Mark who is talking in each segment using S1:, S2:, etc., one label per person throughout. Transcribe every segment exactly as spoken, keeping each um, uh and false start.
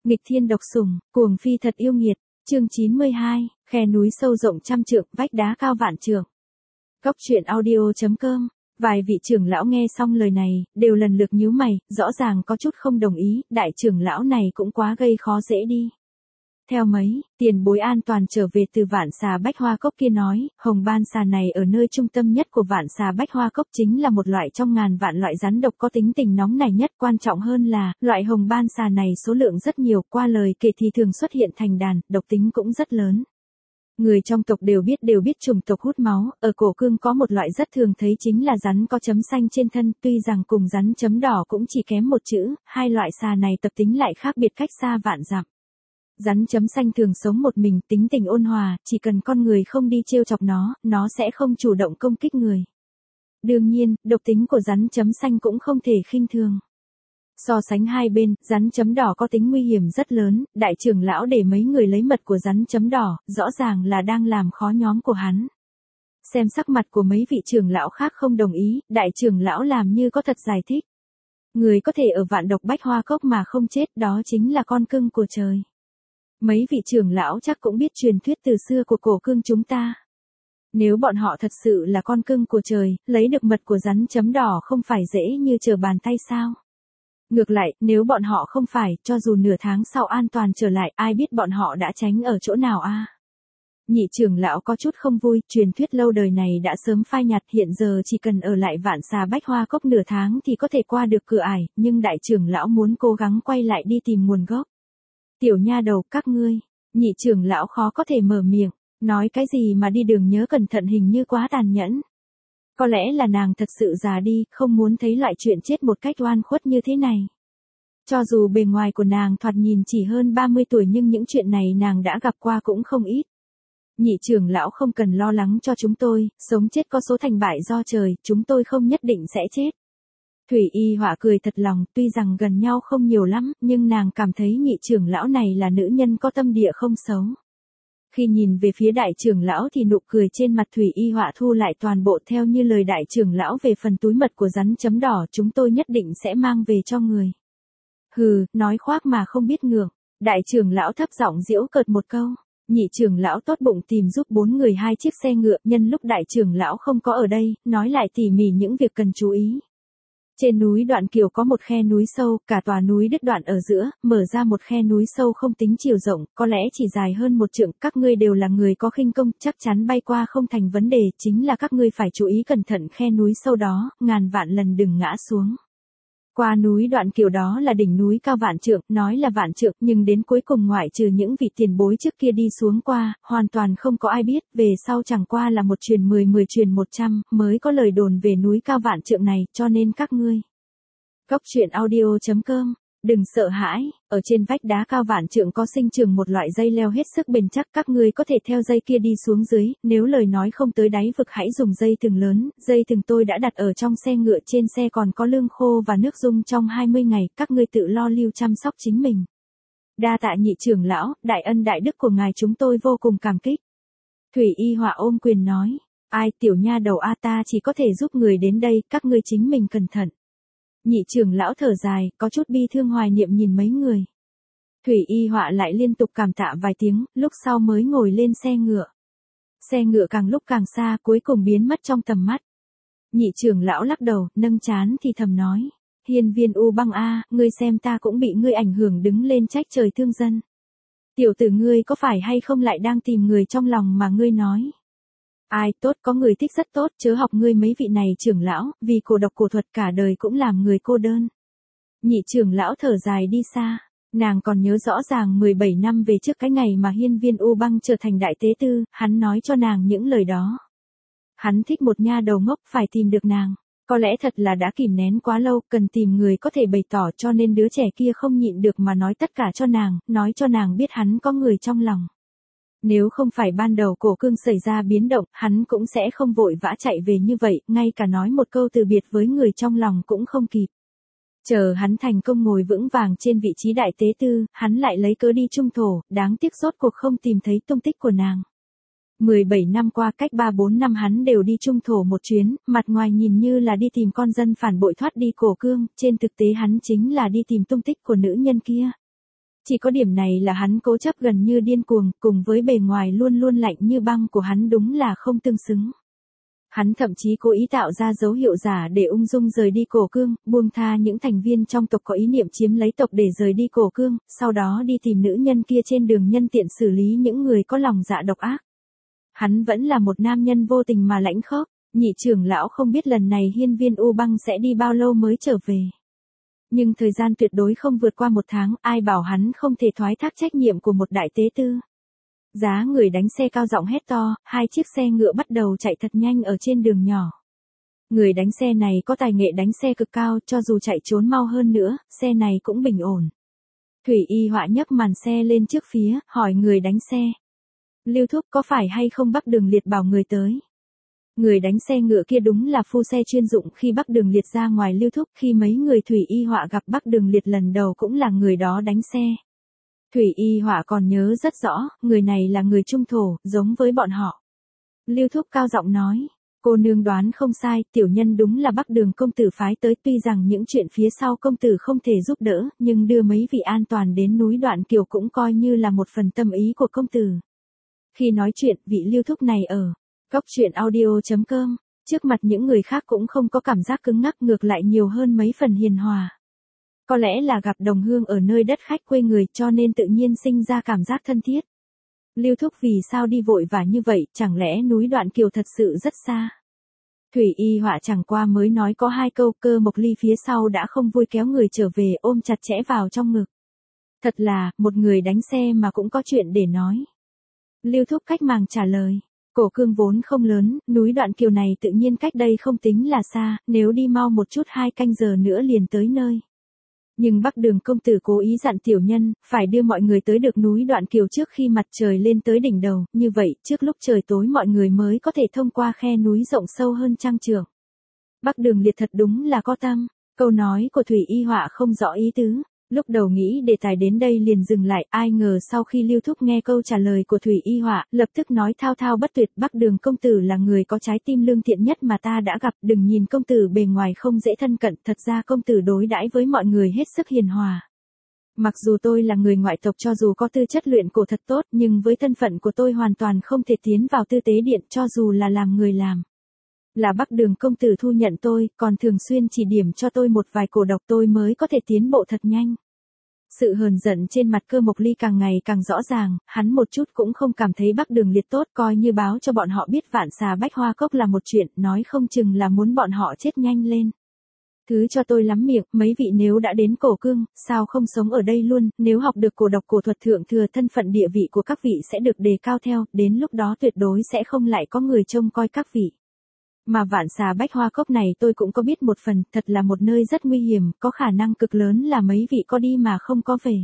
S1: Nghịch thiên độc sủng, cuồng phi thật yêu nghiệt, chương chín mươi hai, khe núi sâu rộng trăm trượng, vách đá cao vạn trượng. Góc truyện audio chấm com. Vài vị trưởng lão nghe xong lời này, đều lần lượt nhíu mày, rõ ràng có chút không đồng ý, đại trưởng lão này cũng quá gây khó dễ đi. Theo mấy, tiền bối an toàn trở về từ vạn xà bách hoa cốc kia nói, hồng ban xà này ở nơi trung tâm nhất của vạn xà bách hoa cốc chính là một loại trong ngàn vạn loại rắn độc có tính tình nóng nảy nhất. Quan trọng hơn là, loại hồng ban xà này số lượng rất nhiều, qua lời kể thì thường xuất hiện thành đàn, độc tính cũng rất lớn. Người trong tộc đều biết đều biết chủng tộc hút máu, ở cổ cương có một loại rất thường thấy chính là rắn có chấm xanh trên thân, tuy rằng cùng rắn chấm đỏ cũng chỉ kém một chữ, hai loại xà này tập tính lại khác biệt cách xa vạn dặm. Rắn chấm xanh thường sống một mình, tính tình ôn hòa, chỉ cần con người không đi trêu chọc nó, nó sẽ không chủ động công kích người. Đương nhiên, độc tính của rắn chấm xanh cũng không thể khinh thường. So sánh hai bên, rắn chấm đỏ có tính nguy hiểm rất lớn, đại trưởng lão để mấy người lấy mật của rắn chấm đỏ, rõ ràng là đang làm khó nhóm của hắn. Xem sắc mặt của mấy vị trưởng lão khác không đồng ý, đại trưởng lão làm như có thật giải thích. Người có thể ở vạn độc bách hoa cốc mà không chết, đó chính là con cưng của trời. Mấy vị trưởng lão chắc cũng biết truyền thuyết từ xưa của cổ cưng chúng ta. Nếu bọn họ thật sự là con cưng của trời, lấy được mật của rắn chấm đỏ không phải dễ như trở bàn tay sao? Ngược lại, nếu bọn họ không phải, cho dù nửa tháng sau an toàn trở lại, ai biết bọn họ đã tránh ở chỗ nào a? À? Nhị trưởng lão có chút không vui, truyền thuyết lâu đời này đã sớm phai nhạt, hiện giờ chỉ cần ở lại vạn xà bách hoa cốc nửa tháng thì có thể qua được cửa ải, nhưng đại trưởng lão muốn cố gắng quay lại đi tìm nguồn gốc. Tiểu nha đầu, các ngươi, nhị trưởng lão khó có thể mở miệng, nói cái gì mà đi đường nhớ cẩn thận hình như quá tàn nhẫn. Có lẽ là nàng thật sự già đi, không muốn thấy loại chuyện chết một cách oan khuất như thế này. Cho dù bề ngoài của nàng thoạt nhìn chỉ hơn ba mươi tuổi nhưng những chuyện này nàng đã gặp qua cũng không ít. Nhị trưởng lão không cần lo lắng cho chúng tôi, sống chết có số thành bại do trời, chúng tôi không nhất định sẽ chết. Thủy Y Họa cười thật lòng, tuy rằng gần nhau không nhiều lắm, nhưng nàng cảm thấy nhị trưởng lão này là nữ nhân có tâm địa không xấu. Khi nhìn về phía đại trưởng lão thì nụ cười trên mặt Thủy Y Họa thu lại toàn bộ, theo như lời đại trưởng lão về phần túi mật của rắn chấm đỏ, chúng tôi nhất định sẽ mang về cho người. Hừ, nói khoác mà không biết ngượng. Đại trưởng lão thấp giọng giễu cợt một câu. Nhị trưởng lão tốt bụng tìm giúp bốn người hai chiếc xe ngựa, nhân lúc đại trưởng lão không có ở đây, nói lại tỉ mỉ những việc cần chú ý. Trên núi Đoạn Kiều có một khe núi sâu, cả tòa núi đứt đoạn ở giữa, mở ra một khe núi sâu không tính chiều rộng, có lẽ chỉ dài hơn một trượng, các ngươi đều là người có khinh công, chắc chắn bay qua không thành vấn đề, chính là các ngươi phải chú ý cẩn thận khe núi sâu đó, ngàn vạn lần đừng ngã xuống. Qua núi Đoạn Kiều đó là đỉnh núi cao vạn trượng, nói là vạn trượng, nhưng đến cuối cùng ngoại trừ những vị tiền bối trước kia đi xuống qua, hoàn toàn không có ai biết, về sau chẳng qua là một truyền mười mười truyền một trăm, mới có lời đồn về núi cao vạn trượng này, cho nên các ngươi. Góc truyện audio chấm com. Đừng sợ hãi, ở trên vách đá cao vạn trượng có sinh trưởng một loại dây leo hết sức bền chắc, các ngươi có thể theo dây kia đi xuống dưới, nếu lời nói không tới đáy vực hãy dùng dây thừng lớn, dây thừng tôi đã đặt ở trong xe ngựa, trên xe còn có lương khô và nước dung trong hai mươi ngày, các ngươi tự lo lưu chăm sóc chính mình. Đa tạ nhị trưởng lão, đại ân đại đức của ngài chúng tôi vô cùng cảm kích. Thủy Y Họa ôm quyền nói, ai tiểu nha đầu a, ta chỉ có thể giúp người đến đây, các ngươi chính mình cẩn thận. Nhị trưởng lão thở dài, có chút bi thương hoài niệm nhìn mấy người. Thủy Y Họa lại liên tục cảm tạ vài tiếng, lúc sau mới ngồi lên xe ngựa. Xe ngựa càng lúc càng xa, cuối cùng biến mất trong tầm mắt. Nhị trưởng lão lắc đầu, nâng trán thì thầm nói, Hiên Viên U Băng a, ngươi xem ta cũng bị ngươi ảnh hưởng, đứng lên trách trời thương dân. Tiểu tử ngươi có phải hay không lại đang tìm người trong lòng mà ngươi nói? Ai tốt, có người thích rất tốt, chớ học ngươi mấy vị này trưởng lão, vì cổ độc cổ thuật cả đời cũng làm người cô đơn. Nhị trưởng lão thở dài đi xa, nàng còn nhớ rõ ràng mười bảy năm về trước cái ngày mà Hiên Viên U Băng trở thành đại tế tư, hắn nói cho nàng những lời đó. Hắn thích một nha đầu ngốc, phải tìm được nàng, có lẽ thật là đã kìm nén quá lâu, cần tìm người có thể bày tỏ, cho nên đứa trẻ kia không nhịn được mà nói tất cả cho nàng, nói cho nàng biết hắn có người trong lòng. Nếu không phải ban đầu cổ cương xảy ra biến động, hắn cũng sẽ không vội vã chạy về như vậy, ngay cả nói một câu từ biệt với người trong lòng cũng không kịp. Chờ hắn thành công ngồi vững vàng trên vị trí đại tế tư, hắn lại lấy cớ đi trung thổ, đáng tiếc rốt cuộc không tìm thấy tung tích của nàng. mười bảy năm qua, cách ba bốn năm hắn đều đi trung thổ một chuyến, mặt ngoài nhìn như là đi tìm con dân phản bội thoát đi cổ cương, trên thực tế hắn chính là đi tìm tung tích của nữ nhân kia. Chỉ có điểm này là hắn cố chấp gần như điên cuồng, cùng với bề ngoài luôn luôn lạnh như băng của hắn đúng là không tương xứng. Hắn thậm chí cố ý tạo ra dấu hiệu giả để ung dung rời đi cổ cương, buông tha những thành viên trong tộc có ý niệm chiếm lấy tộc để rời đi cổ cương, sau đó đi tìm nữ nhân kia trên đường nhân tiện xử lý những người có lòng dạ độc ác. Hắn vẫn là một nam nhân vô tình mà lãnh khốc, nhị trưởng lão không biết lần này hiên viên U Băng sẽ đi bao lâu mới trở về. Nhưng thời gian tuyệt đối không vượt qua một tháng, ai bảo hắn không thể thoái thác trách nhiệm của một đại tế tư. Giá người đánh xe cao giọng hét to, hai chiếc xe ngựa bắt đầu chạy thật nhanh ở trên đường nhỏ. Người đánh xe này có tài nghệ đánh xe cực cao, cho dù chạy trốn mau hơn nữa, xe này cũng bình ổn. Thủy Y Họa nhấc màn xe lên trước phía, hỏi người đánh xe. Lưu thúc có phải hay không Bắc Đường Liệt bảo người tới? Người đánh xe ngựa kia đúng là phu xe chuyên dụng khi Bắc Đường Liệt ra ngoài Lưu thúc, khi mấy người Thủy Y Họa gặp Bắc Đường Liệt lần đầu cũng là người đó đánh xe. Thủy Y Họa còn nhớ rất rõ, người này là người trung thổ, giống với bọn họ. Lưu thúc cao giọng nói, cô nương đoán không sai, tiểu nhân đúng là Bắc Đường công tử phái tới, tuy rằng những chuyện phía sau công tử không thể giúp đỡ, nhưng đưa mấy vị an toàn đến núi Đoạn Kiều cũng coi như là một phần tâm ý của công tử. Khi nói chuyện, vị Lưu thúc này ở góc truyện audio chấm com, trước mặt những người khác cũng không có cảm giác cứng ngắc, ngược lại nhiều hơn mấy phần hiền hòa. Có lẽ là gặp đồng hương ở nơi đất khách quê người cho nên tự nhiên sinh ra cảm giác thân thiết. Lưu thúc vì sao đi vội vã như vậy, chẳng lẽ núi Đoạn Kiều thật sự rất xa? Thủy Y Họa chẳng qua mới nói có hai câu, Cơ Mộc Ly phía sau đã không vui kéo người trở về ôm chặt chẽ vào trong ngực. Thật là, một người đánh xe mà cũng có chuyện để nói. Lưu thúc cách màng trả lời. Cổ cương vốn không lớn, núi Đoạn Kiều này tự nhiên cách đây không tính là xa, nếu đi mau một chút hai canh giờ nữa liền tới nơi. Nhưng Bắc Đường công tử cố ý dặn tiểu nhân, phải đưa mọi người tới được núi Đoạn Kiều trước khi mặt trời lên tới đỉnh đầu, như vậy, trước lúc trời tối mọi người mới có thể thông qua khe núi rộng sâu hơn trăm trượng. Bắc Đường Liệt thật đúng là có tâm, câu nói của Thủy Y Họa không rõ ý tứ. Lúc đầu nghĩ đề tài đến đây liền dừng lại, ai ngờ sau khi Lưu thúc nghe câu trả lời của Thủy Y Họa, lập tức nói thao thao bất tuyệt, Bắc Đường công tử là người có trái tim lương thiện nhất mà ta đã gặp, đừng nhìn công tử bề ngoài không dễ thân cận, thật ra công tử đối đãi với mọi người hết sức hiền hòa. Mặc dù tôi là người ngoại tộc, cho dù có tư chất luyện cổ thật tốt, nhưng với thân phận của tôi hoàn toàn không thể tiến vào tư tế điện, cho dù là làm người làm. Là Bắc Đường công tử thu nhận tôi, còn thường xuyên chỉ điểm cho tôi một vài cổ độc, tôi mới có thể tiến bộ thật nhanh. Sự hờn giận trên mặt Cơ Mộc Ly càng ngày càng rõ ràng, hắn một chút cũng không cảm thấy Bắc Đường Liệt tốt, coi như báo cho bọn họ biết Vạn Xà Bách Hoa Cốc là một chuyện, nói không chừng là muốn bọn họ chết nhanh lên. Thứ cho tôi lắm miệng, mấy vị nếu đã đến cổ cương, sao không sống ở đây luôn, nếu học được cổ độc cổ thuật thượng thừa, thân phận địa vị của các vị sẽ được đề cao theo, đến lúc đó tuyệt đối sẽ không lại có người trông coi các vị. Mà Vạn Xà Bách Hoa Cốc này tôi cũng có biết một phần, thật là một nơi rất nguy hiểm, có khả năng cực lớn là mấy vị có đi mà không có về.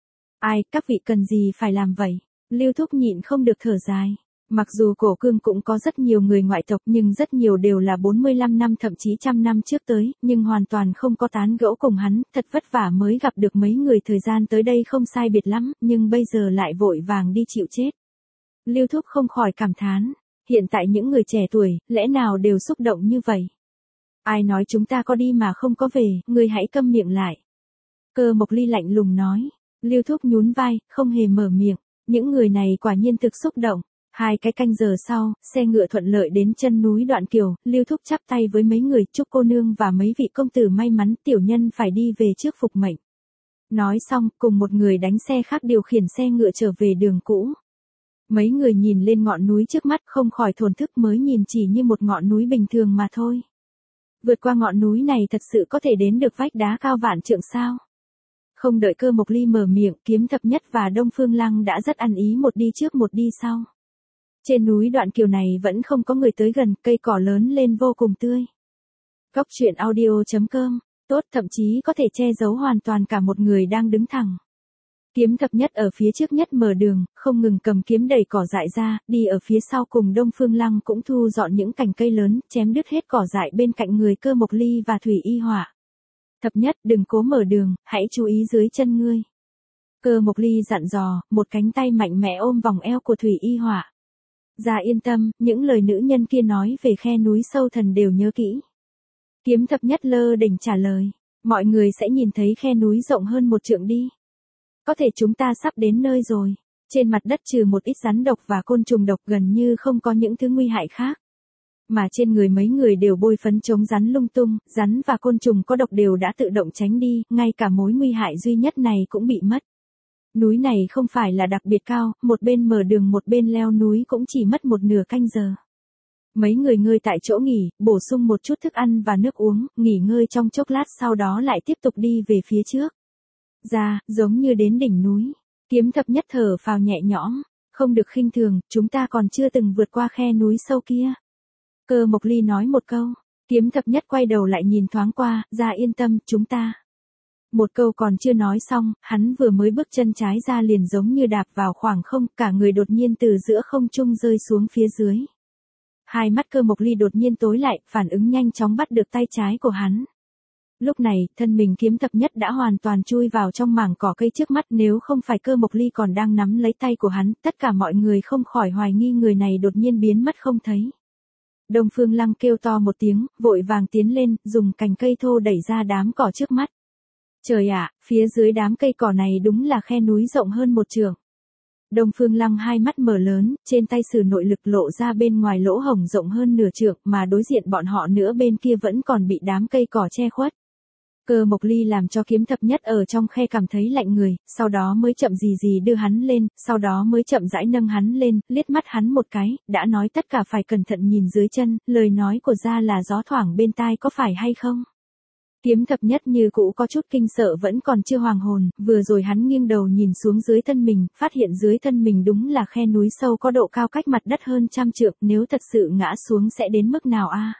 S1: Ai, các vị cần gì phải làm vậy? Lưu thúc nhịn không được thở dài. Mặc dù cổ cương cũng có rất nhiều người ngoại tộc nhưng rất nhiều đều là bốn mươi lăm năm thậm chí trăm năm trước tới, nhưng hoàn toàn không có tán gẫu cùng hắn, thật vất vả mới gặp được mấy người, thời gian tới đây không sai biệt lắm, nhưng bây giờ lại vội vàng đi chịu chết. Lưu thúc không khỏi cảm thán. Hiện tại những người trẻ tuổi, lẽ nào đều xúc động như vậy? Ai nói chúng ta có đi mà không có về, ngươi hãy câm miệng lại. Cơ Mộc Ly lạnh lùng nói. Lưu thúc nhún vai, không hề mở miệng. Những người này quả nhiên thực xúc động. Hai cái canh giờ sau, xe ngựa thuận lợi đến chân núi Đoạn Kiều, Lưu thúc chắp tay với mấy người, chúc cô nương và mấy vị công tử may mắn, tiểu nhân phải đi về trước phục mệnh. Nói xong, cùng một người đánh xe khác điều khiển xe ngựa trở về đường cũ. Mấy người nhìn lên ngọn núi trước mắt không khỏi thổn thức, mới nhìn chỉ như một ngọn núi bình thường mà thôi. Vượt qua ngọn núi này thật sự có thể đến được vách đá cao vạn trượng sao? Không đợi Cơ Mộc Ly mở miệng, Kiếm Thập Nhất và Đông Phương Lăng đã rất ăn ý, một đi trước một đi sau. Trên núi Đoạn Kiều này vẫn không có người tới gần, cây cỏ lớn lên vô cùng tươi. Góc truyện audio chấm com, tốt, thậm chí có thể che giấu hoàn toàn cả một người đang đứng thẳng. Kiếm Thập Nhất ở phía trước nhất mở đường, không ngừng cầm kiếm đẩy cỏ dại ra, đi ở phía sau cùng Đông Phương Lăng cũng thu dọn những cành cây lớn, chém đứt hết cỏ dại bên cạnh người Cơ Mộc Ly và Thủy Y Họa. Thập Nhất, đừng cố mở đường, hãy chú ý dưới chân ngươi. Cơ Mộc Ly dặn dò, một cánh tay mạnh mẽ ôm vòng eo của Thủy Y Họa. Ra yên tâm, những lời nữ nhân kia nói về khe núi sâu thần đều nhớ kỹ. Kiếm Thập Nhất lơ đỉnh trả lời, mọi người sẽ nhìn thấy khe núi rộng hơn một trượng đi. Có thể chúng ta sắp đến nơi rồi. Trên mặt đất trừ một ít rắn độc và côn trùng độc gần như không có những thứ nguy hại khác. Mà trên người mấy người đều bôi phấn chống rắn lung tung, rắn và côn trùng có độc đều đã tự động tránh đi, ngay cả mối nguy hại duy nhất này cũng bị mất. Núi này không phải là đặc biệt cao, một bên mở đường một bên leo núi cũng chỉ mất một nửa canh giờ. Mấy người ngơi tại chỗ nghỉ, bổ sung một chút thức ăn và nước uống, nghỉ ngơi trong chốc lát sau đó lại tiếp tục đi về phía trước. Ra, giống như đến đỉnh núi. Kiếm thập nhất thở phào nhẹ nhõm, không được khinh thường, chúng ta còn chưa từng vượt qua khe núi sâu kia. Cơ Mộc Ly nói một câu, kiếm thập nhất quay đầu lại nhìn thoáng qua, ra yên tâm, chúng ta. Một câu còn chưa nói xong, hắn vừa mới bước chân trái ra liền giống như đạp vào khoảng không, cả người đột nhiên từ giữa không trung rơi xuống phía dưới. Hai mắt Cơ Mộc Ly đột nhiên tối lại, phản ứng nhanh chóng bắt được tay trái của hắn. Lúc này, thân mình kiếm thập nhất đã hoàn toàn chui vào trong mảng cỏ cây trước mắt, nếu không phải Cơ Mộc Ly còn đang nắm lấy tay của hắn, tất cả mọi người không khỏi hoài nghi người này đột nhiên biến mất không thấy. Đông Phương Lăng kêu to một tiếng, vội vàng tiến lên, dùng cành cây thô đẩy ra đám cỏ trước mắt. Trời ạ, phía dưới đám cây cỏ này đúng là khe núi rộng hơn một trượng. Đông Phương Lăng hai mắt mở lớn, trên tay sử nội lực lộ ra bên ngoài lỗ hổng rộng hơn nửa trượng, mà đối diện bọn họ nữa bên kia vẫn còn bị đám cây cỏ che khuất. Cơ Mộc Ly làm cho kiếm thập nhất ở trong khe cảm thấy lạnh người, sau đó mới chậm gì gì đưa hắn lên, sau đó mới chậm rãi nâng hắn lên, liếc mắt hắn một cái, đã nói tất cả phải cẩn thận nhìn dưới chân, lời nói của gia là gió thoảng bên tai có phải hay không? Kiếm thập nhất như cũ có chút kinh sợ vẫn còn chưa hoàn hồn, vừa rồi hắn nghiêng đầu nhìn xuống dưới thân mình, phát hiện dưới thân mình đúng là khe núi sâu có độ cao cách mặt đất hơn trăm trượng, nếu thật sự ngã xuống sẽ đến mức nào a?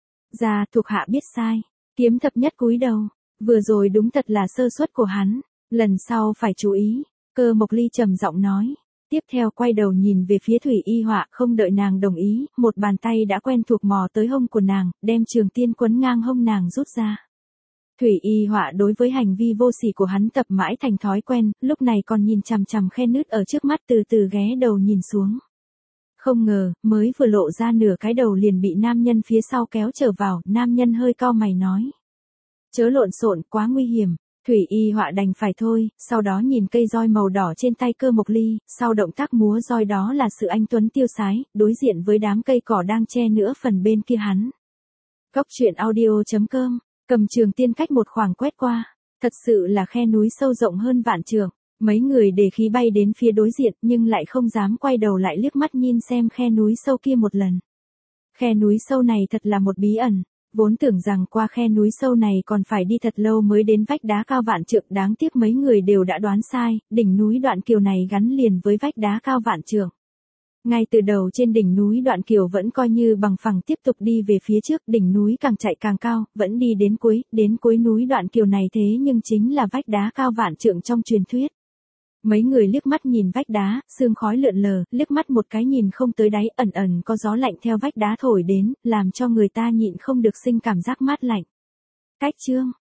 S1: Gia thuộc hạ biết sai. Kiếm thập nhất cúi đầu, vừa rồi đúng thật là sơ suất của hắn, lần sau phải chú ý. Cơ Mộc Ly trầm giọng nói. Tiếp theo quay đầu nhìn về phía Thủy Y Họa, không đợi nàng đồng ý, một bàn tay đã quen thuộc mò tới hông của nàng, đem trường tiên quấn ngang hông nàng rút ra. Thủy Y Họa đối với hành vi vô sỉ của hắn tập mãi thành thói quen, lúc này còn nhìn chằm chằm khe nứt ở trước mắt từ từ ghé đầu nhìn xuống. Không ngờ, mới vừa lộ ra nửa cái đầu liền bị nam nhân phía sau kéo trở vào, nam nhân hơi cau mày nói. Chớ lộn xộn, quá nguy hiểm. Thủy Y Họa đành phải thôi, sau đó nhìn cây roi màu đỏ trên tay Cơ Mộc Ly, sau động tác múa roi đó là sự anh tuấn tiêu sái, đối diện với đám cây cỏ đang che nửa phần bên kia hắn. Góc truyện audio chấm com, cầm trường tiên cách một khoảng quét qua, thật sự là khe núi sâu rộng hơn vạn trượng, mấy người để khí bay đến phía đối diện nhưng lại không dám quay đầu lại liếc mắt nhìn xem khe núi sâu kia một lần. Khe núi sâu này thật là một bí ẩn. Vốn tưởng rằng qua khe núi sâu này còn phải đi thật lâu mới đến vách đá cao vạn trượng, đáng tiếc mấy người đều đã đoán sai, đỉnh núi Đoạn Kiều này gắn liền với vách đá cao vạn trượng. Ngay từ đầu trên đỉnh núi Đoạn Kiều vẫn coi như bằng phẳng tiếp tục đi về phía trước, đỉnh núi càng chạy càng cao, vẫn đi đến cuối, đến cuối núi Đoạn Kiều này thế nhưng chính là vách đá cao vạn trượng trong truyền thuyết. Mấy người liếc mắt nhìn vách đá, sương khói lượn lờ, liếc mắt một cái nhìn không tới đáy, ẩn ẩn có gió lạnh theo vách đá thổi đến, làm cho người ta nhịn không được sinh cảm giác mát lạnh. Cách chương